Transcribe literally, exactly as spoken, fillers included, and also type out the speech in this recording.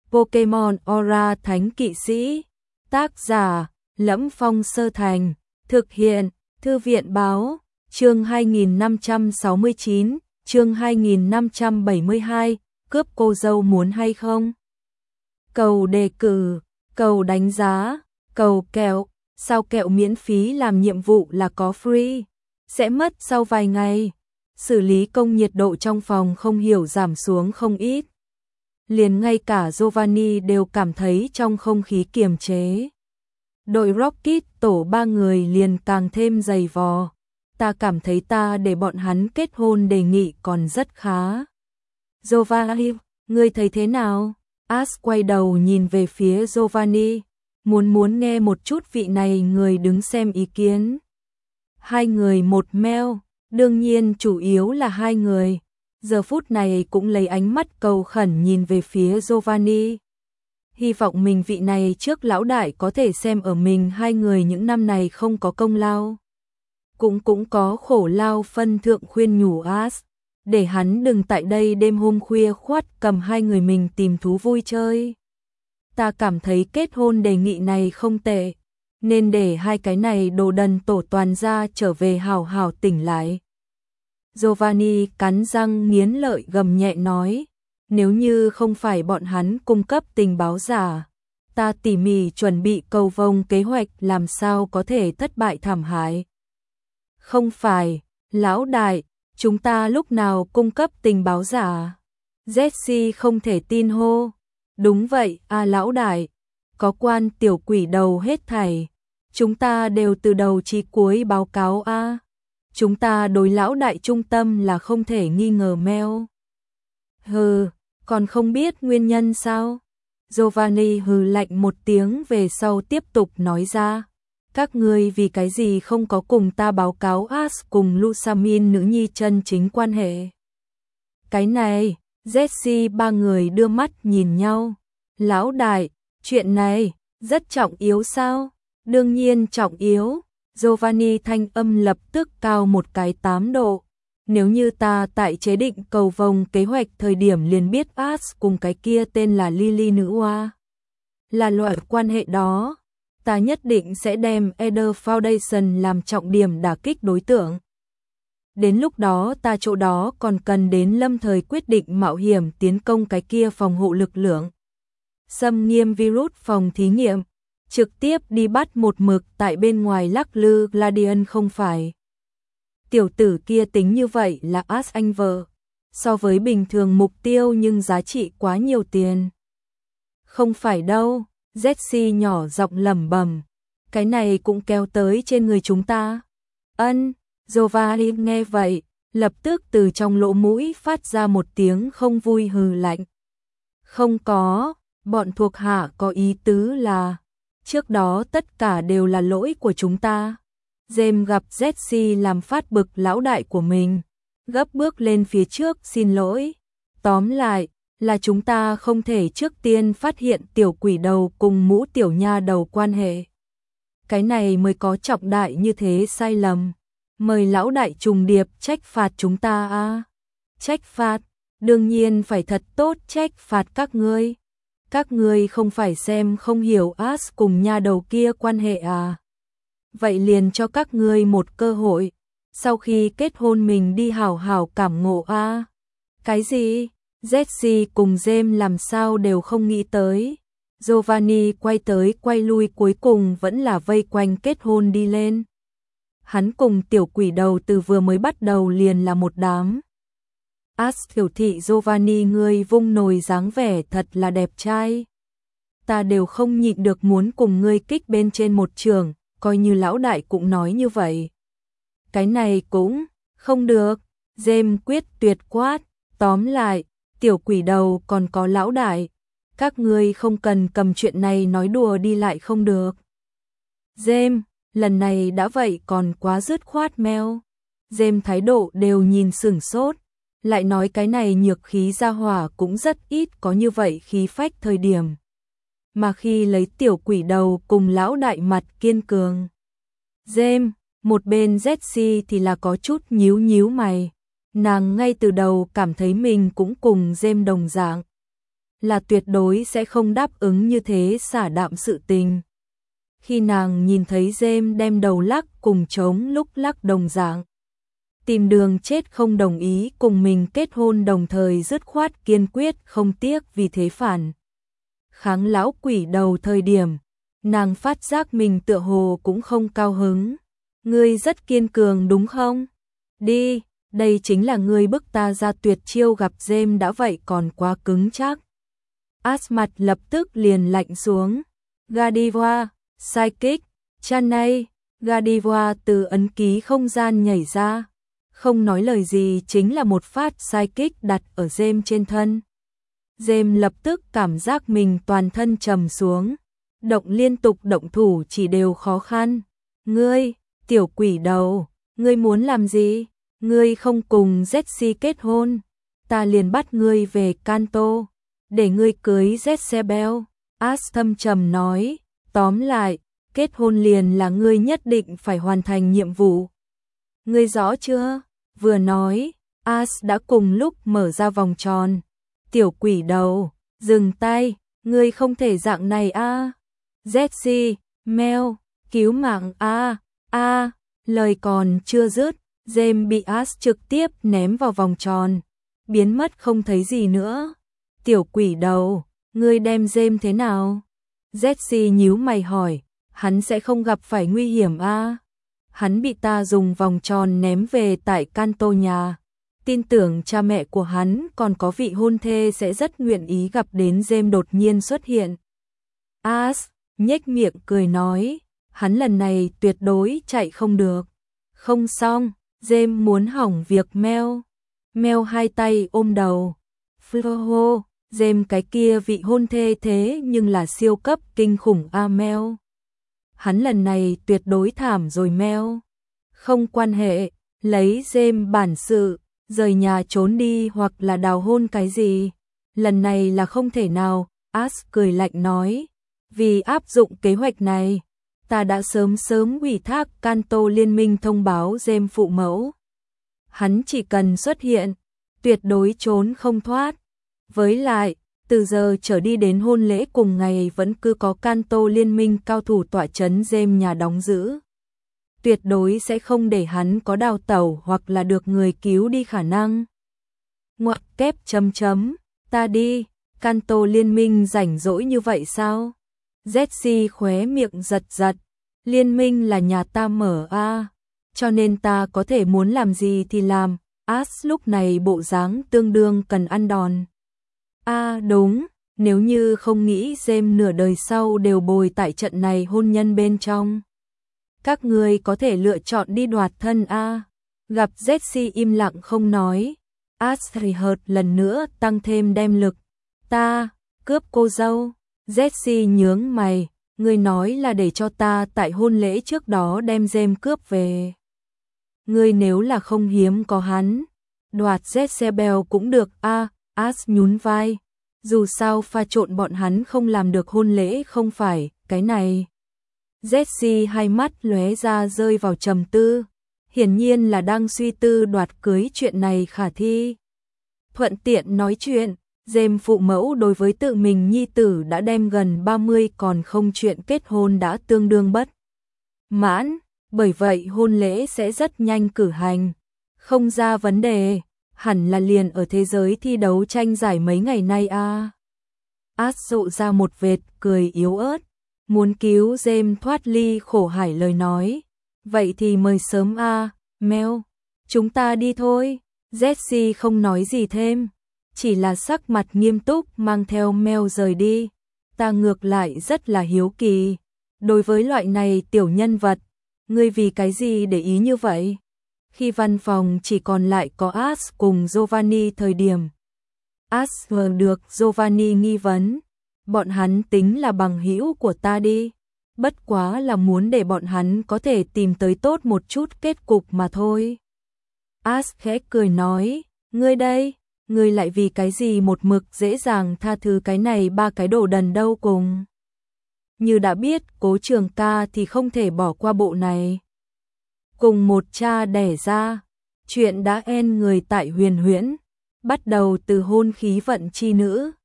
Pokemon Aura Thánh Kỵ Sĩ. Tác giả Lẫm Phong Sơ Thành. Thực hiện Thư viện Báo. Chương hai nghìn năm trăm sáu mươi chín, chương hai nghìn năm trăm bảy mươi hai, cướp cô dâu muốn hay không? Cầu đề cử, cầu đánh giá, cầu kẹo, sao kẹo miễn phí làm nhiệm vụ là có free, sẽ mất sau vài ngày. Xử lý công nhiệt độ trong phòng không hiểu giảm xuống không ít. Liền ngay cả Giovanni đều cảm thấy trong không khí kiềm chế. Đội Rocket tổ ba người liền càng thêm dày vò. Ta cảm thấy ta để bọn hắn kết hôn đề nghị còn rất khá. Giovanni, ngươi thấy thế nào? Ash quay đầu nhìn về phía Giovanni, muốn muốn nghe một chút vị này người đứng xem ý kiến. Hai người một meo, đương nhiên chủ yếu là hai người. Giờ phút này cũng lấy ánh mắt cầu khẩn nhìn về phía Giovanni. Hy vọng mình vị này trước lão đại có thể xem ở mình hai người những năm này không có công lao. Cũng cũng có khổ lao phân thượng khuyên nhủ Ash, để hắn đừng tại đây đêm hôm khuya khoắt cầm hai người mình tìm thú vui chơi. Ta cảm thấy kết hôn đề nghị này không tệ, nên để hai cái này đồ đần tổ toàn ra trở về hào hào tỉnh lại. Giovanni cắn răng nghiến lợi gầm nhẹ nói, nếu như không phải bọn hắn cung cấp tình báo giả, ta tỉ mỉ chuẩn bị cầu vồng kế hoạch làm sao có thể thất bại thảm hại. Không phải, lão đại, chúng ta lúc nào cung cấp tình báo giả? Jesse không thể tin hô. Đúng vậy, à lão đại, có quan tiểu quỷ đầu hết thảy. Chúng ta đều từ đầu chí cuối báo cáo a. À. Chúng ta đối lão đại trung tâm là không thể nghi ngờ meo. Hừ, còn không biết nguyên nhân sao? Giovanni hừ lạnh một tiếng về sau tiếp tục nói ra. Các ngươi vì cái gì không có cùng ta báo cáo Ash cùng Lusamin nữ nhi chân chính quan hệ? Cái này, Jesse ba người đưa mắt nhìn nhau. Lão đại, chuyện này, rất trọng yếu sao? Đương nhiên trọng yếu. Giovanni thanh âm lập tức cao một cái tám độ. Nếu như ta tại chế định cầu vồng kế hoạch thời điểm liền biết Ash cùng cái kia tên là Lily nữ oa là loại quan hệ đó, ta nhất định sẽ đem Eder Foundation làm trọng điểm đả kích đối tượng. Đến lúc đó ta chỗ đó còn cần đến lâm thời quyết định mạo hiểm tiến công cái kia phòng hộ lực lượng. Xâm nghiêm virus phòng thí nghiệm, trực tiếp đi bắt một mực tại bên ngoài lắc lư Gladian không phải. Tiểu tử kia tính như vậy là Ash anh vợ, so với bình thường mục tiêu nhưng giá trị quá nhiều tiền. Không phải đâu, Jesse nhỏ giọng lẩm bẩm, cái này cũng kéo tới trên người chúng ta. Ân, Giovanni nghe vậy, lập tức từ trong lỗ mũi phát ra một tiếng không vui hừ lạnh. Không có, bọn thuộc hạ có ý tứ là, trước đó tất cả đều là lỗi của chúng ta. James gặp Jesse làm phát bực lão đại của mình, gấp bước lên phía trước xin lỗi. Tóm lại, là chúng ta không thể trước tiên phát hiện tiểu quỷ đầu cùng mũ tiểu nha đầu quan hệ. Cái này mới có trọng đại như thế sai lầm. Mời lão đại trùng điệp trách phạt chúng ta a. À. Trách phạt, đương nhiên phải thật tốt trách phạt các ngươi. Các ngươi không phải xem không hiểu Ash cùng nha đầu kia quan hệ à. Vậy liền cho các ngươi một cơ hội, sau khi kết hôn mình đi hảo hảo cảm ngộ a. À. Cái gì? Jesse cùng James làm sao đều không nghĩ tới. Giovanni quay tới quay lui cuối cùng vẫn là vây quanh kết hôn đi lên. Hắn cùng tiểu quỷ đầu từ vừa mới bắt đầu liền là một đám. Ash tiểu thị Giovanni ngươi vung nồi dáng vẻ thật là đẹp trai. Ta đều không nhịn được muốn cùng ngươi kích bên trên một trường, coi như lão đại cũng nói như vậy. Cái này cũng không được, James quyết tuyệt quát, tóm lại, tiểu quỷ đầu còn có lão đại, các ngươi không cần cầm chuyện này nói đùa đi lại không được. James, lần này đã vậy còn quá dứt khoát meo. James thái độ đều nhìn sửng sốt, lại nói cái này nhược khí gia hỏa cũng rất ít có như vậy khí phách thời điểm. Mà khi lấy tiểu quỷ đầu cùng lão đại mặt kiên cường. James, một bên Jesse thì là có chút nhíu nhíu mày. Nàng ngay từ đầu cảm thấy mình cũng cùng James đồng dạng. là tuyệt đối sẽ không đáp ứng như thế xả đạm sự tình. Khi nàng nhìn thấy James đem đầu lắc cùng trống lúc lắc đồng dạng, tìm đường chết không đồng ý cùng mình kết hôn, đồng thời dứt khoát kiên quyết không tiếc vì thế phản kháng lão quỷ đầu thời điểm, nàng phát giác mình tựa hồ cũng không cao hứng. Ngươi rất kiên cường đúng không? Đi, đây chính là ngươi bức ta ra tuyệt chiêu, gặp James đã vậy còn quá cứng chắc. As mặt lập tức liền lạnh xuống. Godiva, Psychic, Chanay, Godiva từ ấn ký không gian nhảy ra. Không nói lời gì chính là một phát Psychic đặt ở James trên thân. James lập tức cảm giác mình toàn thân trầm xuống. Động liên tục động thủ chỉ đều khó khăn. Ngươi, tiểu quỷ đầu, ngươi muốn làm gì? Ngươi không cùng Jessie kết hôn, ta liền bắt ngươi về Kanto, để ngươi cưới Jezebel. As thâm trầm nói, tóm lại, kết hôn liền là ngươi nhất định phải hoàn thành nhiệm vụ. Ngươi rõ chưa? Vừa nói, As đã cùng lúc mở ra vòng tròn. Tiểu quỷ đầu, dừng tay, ngươi không thể dạng này a. À. Jessie, Mel, cứu mạng a, a, lời còn chưa dứt, James bị As trực tiếp ném vào vòng tròn, biến mất không thấy gì nữa. Tiểu quỷ đầu, ngươi đem James thế nào? Jessie nhíu mày hỏi, hắn sẽ không gặp phải nguy hiểm a? À? Hắn bị ta dùng vòng tròn ném về tại Kanto nhà. Tin tưởng cha mẹ của hắn còn có vị hôn thê sẽ rất nguyện ý gặp đến James đột nhiên xuất hiện. As nhếch miệng cười nói, hắn lần này tuyệt đối chạy không được. Không xong, James muốn hỏng việc Mel. Mel hai tay ôm đầu. Flo, James cái kia vị hôn thê thế nhưng là siêu cấp kinh khủng a Mel. Hắn lần này tuyệt đối thảm rồi Mel. Không quan hệ, lấy James bản sự, rời nhà trốn đi hoặc là đào hôn cái gì. Lần này là không thể nào, As cười lạnh nói. Vì áp dụng kế hoạch này, ta đã sớm sớm ủy thác Kanto liên minh thông báo James phụ mẫu. Hắn chỉ cần xuất hiện, tuyệt đối trốn không thoát. Với lại, từ giờ trở đi đến hôn lễ cùng ngày vẫn cứ có Kanto liên minh cao thủ tọa trấn James nhà đóng giữ. Tuyệt đối sẽ không để hắn có đào tẩu hoặc là được người cứu đi khả năng. Ngoặc kép chấm chấm, ta đi, Kanto liên minh rảnh rỗi như vậy sao? Jessie khóe miệng giật giật, liên minh là nhà ta mở a, à, cho nên ta có thể muốn làm gì thì làm. As lúc này bộ dáng tương đương cần ăn đòn. A à, đúng, nếu như không nghĩ James nửa đời sau đều bồi tại trận này hôn nhân bên trong. Các người có thể lựa chọn đi đoạt thân a. À. Gặp Jessie im lặng không nói, As hợt lần nữa tăng thêm đem lực. Ta, cướp cô dâu. Jessie nhướng mày, ngươi nói là để cho ta tại hôn lễ trước đó đem James cướp về. Ngươi nếu là không hiếm có hắn, đoạt Jezebel cũng được a. À, As nhún vai, dù sao pha trộn bọn hắn không làm được hôn lễ không phải, cái này. Jessie hai mắt lóe ra rơi vào trầm tư, hiển nhiên là đang suy tư đoạt cưới chuyện này khả thi. Thuận tiện nói chuyện, James phụ mẫu đối với tự mình nhi tử đã đem gần ba mươi còn không chuyện kết hôn đã tương đương bất mãn, bởi vậy hôn lễ sẽ rất nhanh cử hành. Không ra vấn đề, hẳn là liền ở thế giới thi đấu tranh giải mấy ngày nay a. À. As dụ ra một vệt cười yếu ớt, muốn cứu James thoát ly khổ hải lời nói. Vậy thì mời sớm a, à, Mel, chúng ta đi thôi. Jessie không nói gì thêm, chỉ là sắc mặt nghiêm túc mang theo Mel rời đi. Ta ngược lại rất là hiếu kỳ, đối với loại này tiểu nhân vật, ngươi vì cái gì để ý như vậy? Khi văn phòng chỉ còn lại có As cùng Giovanni thời điểm, As vừa được Giovanni nghi vấn, bọn hắn tính là bằng hữu của ta đi, bất quá là muốn để bọn hắn có thể tìm tới tốt một chút kết cục mà thôi. As khẽ cười nói, ngươi đây, ngươi lại vì cái gì một mực dễ dàng tha thứ cái này ba cái đồ đần đâu cùng. Như đã biết Cố Trường Ca thì không thể bỏ qua bộ này. Cùng một cha đẻ ra, chuyện đã en người tại Huyền Huyễn, bắt đầu từ hôn khí vận chi nữ,